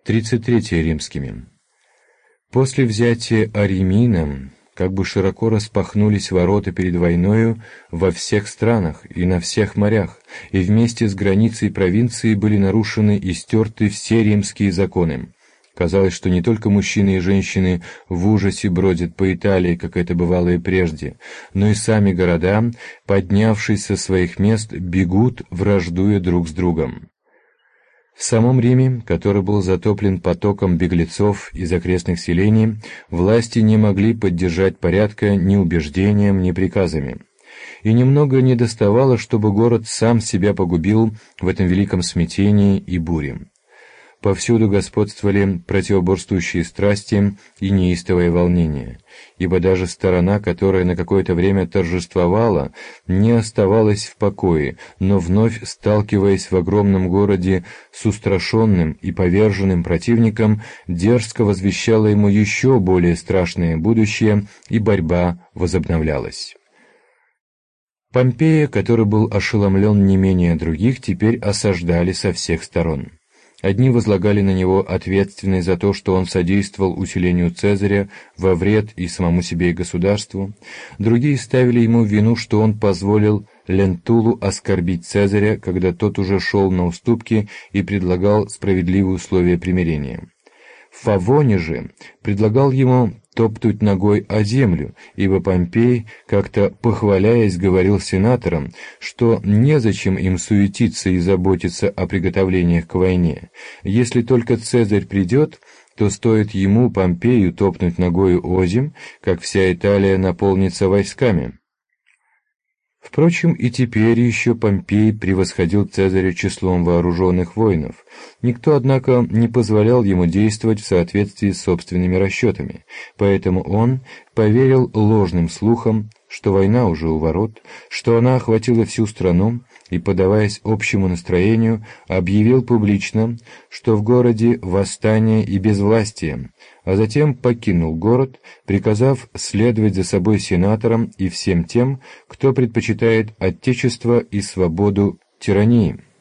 33 римскими. После взятия Аримина как бы широко распахнулись ворота перед войною во всех странах и на всех морях, и вместе с границей провинции были нарушены и стерты все римские законы. Казалось, что не только мужчины и женщины в ужасе бродят по Италии, как это бывало и прежде, но и сами города, поднявшись со своих мест, бегут, враждуя друг с другом. В самом Риме, который был затоплен потоком беглецов из окрестных селений, власти не могли поддержать порядка ни убеждением, ни приказами. И немного недоставало, чтобы город сам себя погубил в этом великом смятении и буре. Повсюду господствовали противоборствующие страсти и неистовое волнение, ибо даже сторона, которая на какое-то время торжествовала, не оставалась в покое, но вновь сталкиваясь в огромном городе с устрашенным и поверженным противником, дерзко возвещала ему еще более страшное будущее, и борьба возобновлялась. Помпея, который был ошеломлен не менее других, теперь осаждали со всех сторон. Одни возлагали на него ответственность за то, что он содействовал усилению Цезаря во вред и самому себе и государству, другие ставили ему в вину, что он позволил Лентулу оскорбить Цезаря, когда тот уже шел на уступки и предлагал справедливые условия примирения. Фавоний же предлагал ему топтать ногой о землю, ибо Помпей, как-то похваляясь, говорил сенаторам, что незачем им суетиться и заботиться о приготовлениях к войне. Если только Цезарь придет, то стоит ему, Помпею, топнуть ногою озим, как вся Италия наполнится войсками. Впрочем, и теперь еще Помпей превосходил Цезаря числом вооруженных воинов. Никто, однако, не позволял ему действовать в соответствии с собственными расчетами, поэтому он поверил ложным слухам, что война уже у ворот, что она охватила всю страну, и, поддаваясь общему настроению, объявил публично, что в городе восстание и безвластие, а затем покинул город, приказав следовать за собой сенаторам и всем тем, кто предпочитает отечество и свободу тирании.